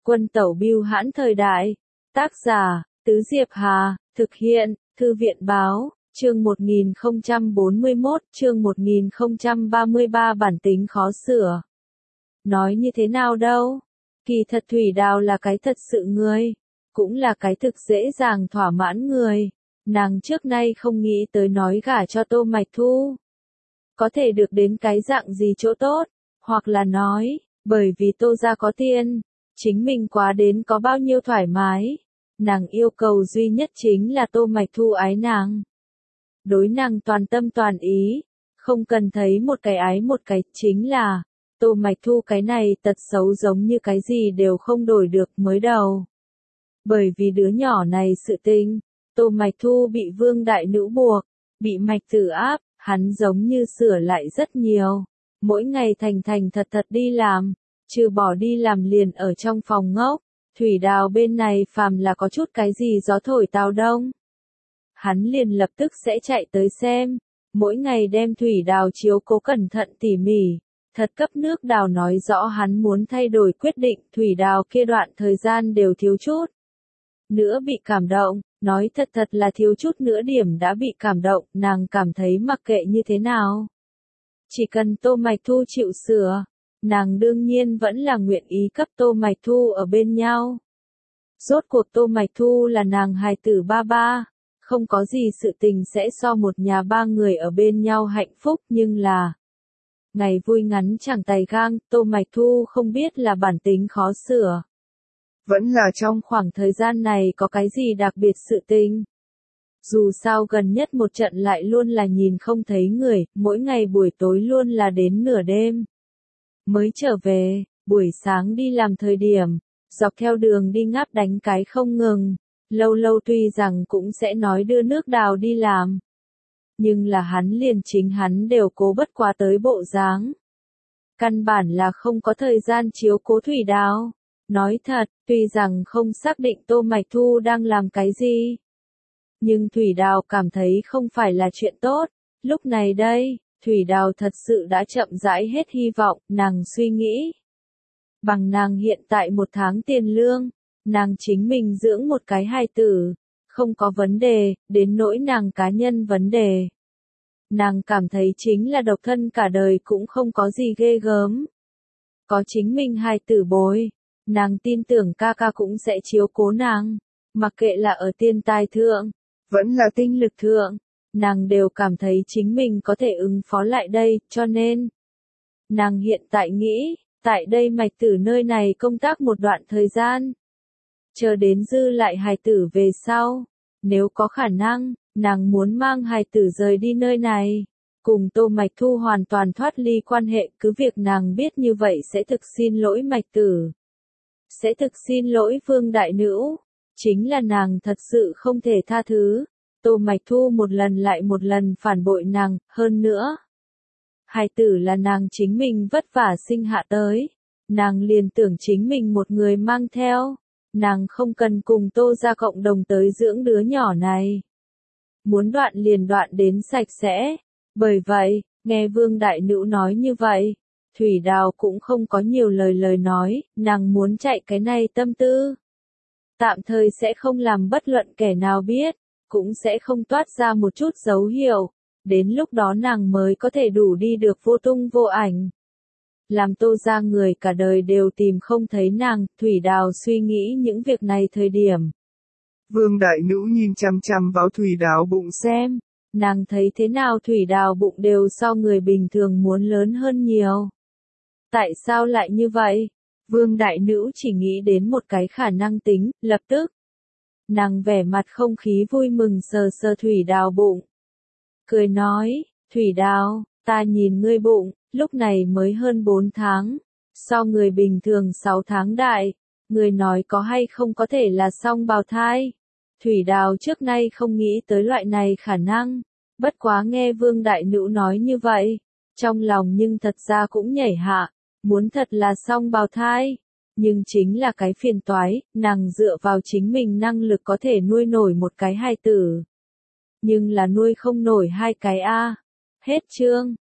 Quân tẩu bưu hãn thời đại. Tác giả, Tứ Diệp Hà, thực hiện, Thư viện báo, chương 1041, chương 1033 bản tính khó sửa. Nói như thế nào đâu? Kỳ thật Thủy Đào là cái thật sự người, cũng là cái thực dễ dàng thỏa mãn người. Nàng trước nay không nghĩ tới nói gả cho Tô Mạch Thu. Có thể được đến cái dạng gì chỗ tốt, hoặc là nói, bởi vì Tô gia có tiền, chính mình quá đến có bao nhiêu thoải mái. Nàng yêu cầu duy nhất chính là Tô Mạch Thu ái nàng. Đối nàng toàn tâm toàn ý, không cần thấy một cái ái một cái, chính là Tô Mạch Thu cái này tật xấu giống như cái gì đều không đổi được mới đầu. Bởi vì đứa nhỏ này sự tình, Tô Mạch Thu bị Vương đại nữ buộc, bị Mạch Tử áp, hắn giống như sửa lại rất nhiều. Mỗi ngày thành thành thật thật đi làm, trừ bỏ đi làm liền ở trong phòng ngốc. Thủy Đào bên này phàm là có chút cái gì gió thổi tao đông, hắn liền lập tức sẽ chạy tới xem, mỗi ngày đem Thủy Đào chiếu cố cẩn thận tỉ mỉ, thật cấp nước Đào nói rõ hắn muốn thay đổi quyết định. Thủy Đào kia đoạn thời gian đều thiếu chút nữa bị cảm động, nói thật là thiếu chút nữa điểm đã bị cảm động. Nàng cảm thấy mặc kệ như thế nào, chỉ cần Tô Mạch Thu chịu sửa, nàng đương nhiên vẫn là nguyện ý cấp Tô Mạch Thu ở bên nhau. Rốt cuộc Tô Mạch Thu là nàng hài tử ba ba, không có gì sự tình sẽ so một nhà ba người ở bên nhau hạnh phúc, nhưng là ngày vui ngắn chẳng tày gang. Tô Mạch Thu không biết là bản tính khó sửa, vẫn là trong khoảng thời gian này có cái gì đặc biệt sự tình. Dù sao gần nhất một trận lại luôn là nhìn không thấy người, mỗi ngày buổi tối luôn là đến nửa đêm mới trở về. Buổi sáng đi làm thời điểm, dọc theo đường đi ngáp đánh cái không ngừng, lâu lâu tuy rằng cũng sẽ nói đưa nước Đào đi làm, nhưng là hắn liền chính hắn đều cố bất quá tới bộ dáng. Căn bản là không có thời gian chiếu cố Thủy Đào. Nói thật, tuy rằng không xác định Tô Mạch Thu đang làm cái gì, nhưng Thủy Đào cảm thấy không phải là chuyện tốt. Lúc này đây, Thủy Đào thật sự đã chậm rãi hết hy vọng. Nàng suy nghĩ, bằng nàng hiện tại một tháng tiền lương, nàng chính mình dưỡng một cái hài tử, không có vấn đề. Đến nỗi nàng cá nhân vấn đề, nàng cảm thấy chính là độc thân cả đời cũng không có gì ghê gớm. Có chính mình hài tử bồi, nàng tin tưởng ca ca cũng sẽ chiếu cố nàng, mặc kệ là ở tiền tài thượng, vẫn là tinh lực thượng, nàng đều cảm thấy chính mình có thể ứng phó lại đây. Cho nên, nàng hiện tại nghĩ, tại đây Mạch Tử nơi này công tác một đoạn thời gian, chờ đến dư lại hài tử về sau, nếu có khả năng, nàng muốn mang hài tử rời đi nơi này, cùng Tô Mạch Thu hoàn toàn thoát ly quan hệ. Cứ việc nàng biết như vậy sẽ thực xin lỗi Mạch Tử, sẽ thực xin lỗi Vương đại nữ, chính là nàng thật sự không thể tha thứ Tô Mạch Thu một lần lại một lần phản bội nàng. Hơn nữa, hài tử là nàng chính mình vất vả sinh hạ tới, nàng liền tưởng chính mình một người mang theo, nàng không cần cùng Tô gia cộng đồng tới dưỡng đứa nhỏ này. Muốn đoạn liền đoạn đến sạch sẽ. Bởi vậy, nghe Vương đại nữ nói như vậy, Thủy Đào cũng không có nhiều lời nói, nàng muốn chạy cái này tâm tư, tạm thời sẽ không làm bất luận kẻ nào biết, cũng sẽ không toát ra một chút dấu hiệu, đến lúc đó nàng mới có thể đủ đi được vô tung vô ảnh. Làm Tô gia người cả đời đều tìm không thấy nàng. Thủy Đào suy nghĩ những việc này thời điểm, Vương đại nữ nhìn chăm chăm vào Thủy Đào bụng xem, nàng thấy thế nào Thủy Đào bụng đều so người bình thường muốn lớn hơn nhiều. Tại sao lại như vậy? Vương đại nữ chỉ nghĩ đến một cái khả năng tính, lập tức nàng vẻ mặt không khí vui mừng sờ sờ Thủy Đào bụng, cười nói, Thủy Đào, ta nhìn ngươi bụng, lúc này mới hơn 4 tháng, so người bình thường 6 tháng đại, ngươi nói có hay không có thể là song bào thai? Thủy Đào trước nay không nghĩ tới loại này khả năng, bất quá nghe Vương đại nữ nói như vậy, trong lòng nhưng thật ra cũng nhảy hạ, muốn thật là song bào thai, nhưng chính là cái phiền toái, nàng dựa vào chính mình năng lực có thể nuôi nổi một cái hài tử, nhưng là nuôi không nổi hai cái a. Hết chương.